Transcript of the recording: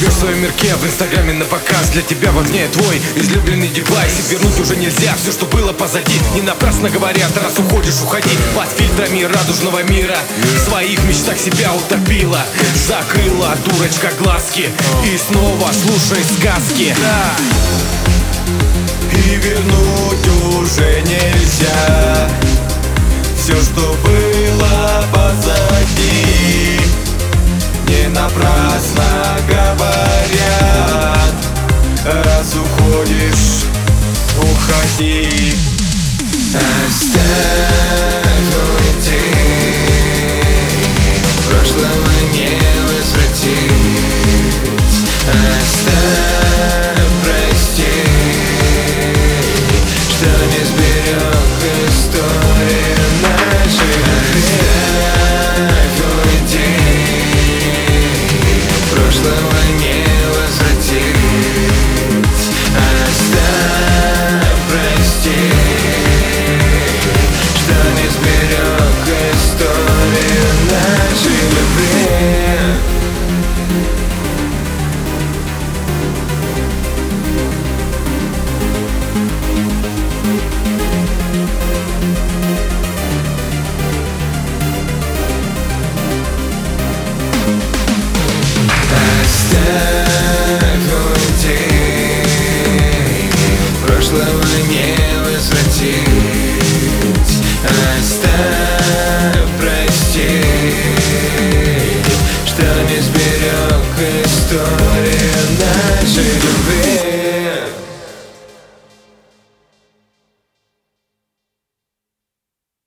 Живешь в своем мирке, в инстаграме на показ. Для тебя в огне твой излюбленный девайс. И вернуть уже нельзя все, что было позади. Не напрасно говорят, раз уходишь, уходи. Под фильтрами радужного мира в своих мечтах себя утопила. Закрыла дурочка глазки и снова слушай сказки. И вернуть уже нельзя все, что было позади. Не напрасно говорят, раз уходишь, уходи.